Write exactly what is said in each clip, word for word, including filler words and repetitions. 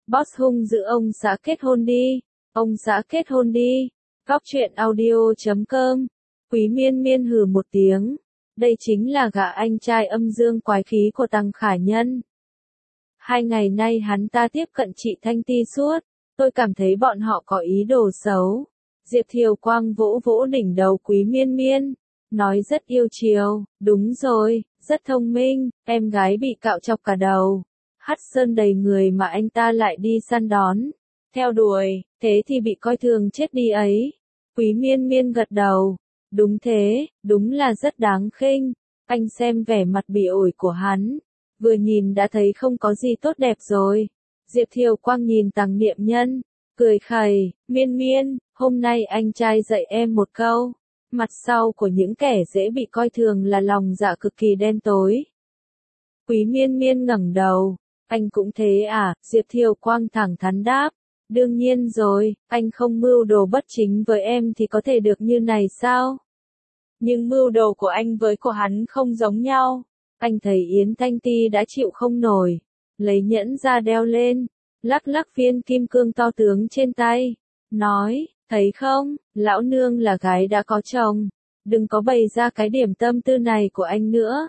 Boss hung dữ ông xã kết hôn đi, ông xã kết hôn đi. Góc truyện audio chấm com. Quý Miên Miên hừ một tiếng. Đây chính là gã anh trai âm dương quái khí của Tằng Khả Nhân. Hai ngày nay hắn ta tiếp cận chị Thanh Ti suốt, tôi cảm thấy bọn họ có ý đồ xấu. Diệp Thiều Quang vỗ vỗ đỉnh đầu Quý Miên Miên, nói rất yêu chiều, đúng rồi, rất thông minh, em gái bị cạo chọc cả đầu. Hắt sơn đầy người mà anh ta lại đi săn đón, theo đuổi, thế thì bị coi thường chết đi ấy. Quý Miên Miên gật đầu, đúng thế, đúng là rất đáng khinh. Anh xem vẻ mặt bỉ ổi của hắn, vừa nhìn đã thấy không có gì tốt đẹp rồi. Diệp Thiều Quang nhìn Tằng Niệm Nhân, cười khẩy, Miên Miên, hôm nay anh trai dạy em một câu. Mặt sau của những kẻ dễ bị coi thường là lòng dạ cực kỳ đen tối. Quý Miên Miên ngẩng đầu, anh cũng thế à? Diệp Thiều Quang thẳng thắn đáp, đương nhiên rồi, anh không mưu đồ bất chính với em thì có thể được như này sao? Nhưng mưu đồ của anh với của hắn không giống nhau. Anh thấy Yến Thanh Ti đã chịu không nổi, lấy nhẫn ra đeo lên, lắc lắc viên kim cương to tướng trên tay, nói, thấy không, lão nương là gái đã có chồng, đừng có bày ra cái điểm tâm tư này của anh nữa.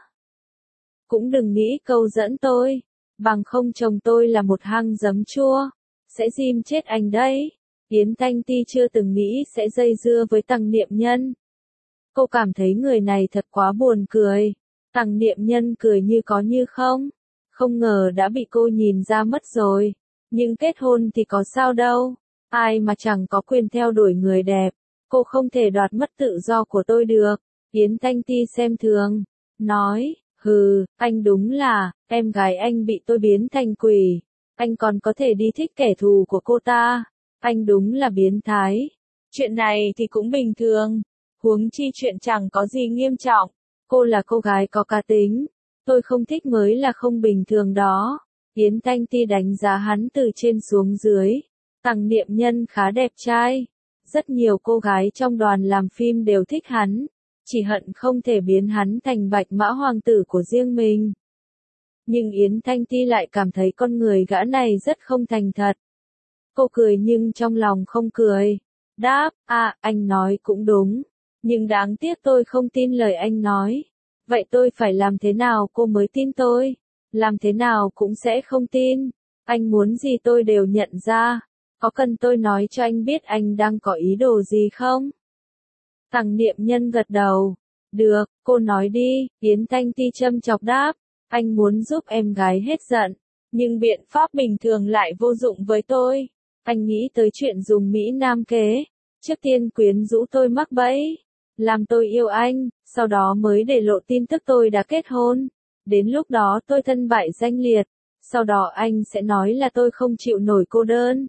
Cũng đừng nghĩ câu dẫn tôi, bằng không chồng tôi là một hang giấm chua, sẽ dim chết anh đấy. Yến Thanh Ti chưa từng nghĩ sẽ dây dưa với Tằng Niệm Nhân. Cô cảm thấy người này thật quá buồn cười. Tằng Niệm Nhân cười như có như không, không ngờ đã bị cô nhìn ra mất rồi. Nhưng kết hôn thì có sao đâu, ai mà chẳng có quyền theo đuổi người đẹp, cô không thể đoạt mất tự do của tôi được. Yến Thanh Ti xem thường, nói, hừ, anh đúng là, em gái anh bị tôi biến thành quỷ, anh còn có thể đi thích kẻ thù của cô ta, anh đúng là biến thái. Chuyện này thì cũng bình thường, huống chi chuyện chẳng có gì nghiêm trọng, cô là cô gái có cá tính, tôi không thích mới là không bình thường đó. Yến Thanh Ti đánh giá hắn từ trên xuống dưới. Tằng Niệm Nhân khá đẹp trai, rất nhiều cô gái trong đoàn làm phim đều thích hắn, chỉ hận không thể biến hắn thành bạch mã hoàng tử của riêng mình. Nhưng Yến Thanh Ti lại cảm thấy con người gã này rất không thành thật. Cô cười nhưng trong lòng không cười, đáp, à, anh nói cũng đúng, nhưng đáng tiếc tôi không tin lời anh nói. Vậy tôi phải làm thế nào cô mới tin tôi? Làm thế nào cũng sẽ không tin. Anh muốn gì tôi đều nhận ra. Có cần tôi nói cho anh biết anh đang có ý đồ gì không? Tằng Niệm Nhân gật đầu. Được, cô nói đi. Yến Thanh Ti châm chọc đáp. Anh muốn giúp em gái hết giận, nhưng biện pháp bình thường lại vô dụng với tôi. Anh nghĩ tới chuyện dùng Mỹ Nam kế. Trước tiên quyến rũ tôi mắc bẫy, làm tôi yêu anh, sau đó mới để lộ tin tức tôi đã kết hôn. Đến lúc đó tôi thân bại danh liệt, sau đó anh sẽ nói là tôi không chịu nổi cô đơn.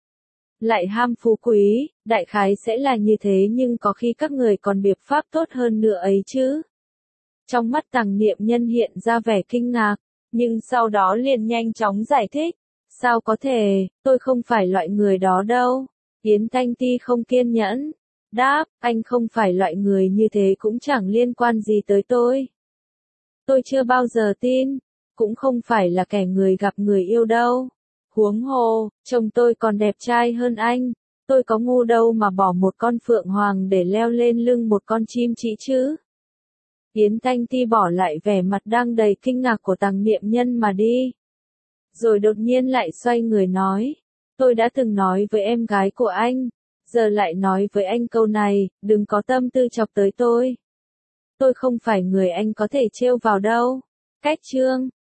Lại ham phú quý, đại khái sẽ là như thế, nhưng có khi các người còn biện pháp tốt hơn nữa ấy chứ. Trong mắt Tằng Niệm Nhân hiện ra vẻ kinh ngạc, nhưng sau đó liền nhanh chóng giải thích. Sao có thể, tôi không phải loại người đó đâu. Yến Thanh Ti không kiên nhẫn, đáp, anh không phải loại người như thế cũng chẳng liên quan gì tới tôi. Tôi chưa bao giờ tin, cũng không phải là kẻ người gặp người yêu đâu. Huống hồ, chồng tôi còn đẹp trai hơn anh, tôi có ngu đâu mà bỏ một con phượng hoàng để leo lên lưng một con chim chỉ chứ. Yến Thanh Ti bỏ lại vẻ mặt đang đầy kinh ngạc của Tằng Niệm Nhân mà đi. Rồi đột nhiên lại xoay người nói, tôi đã từng nói với em gái của anh, giờ lại nói với anh câu này, đừng có tâm tư chọc tới tôi. Tôi không phải người anh có thể trêu vào đâu. Cách chương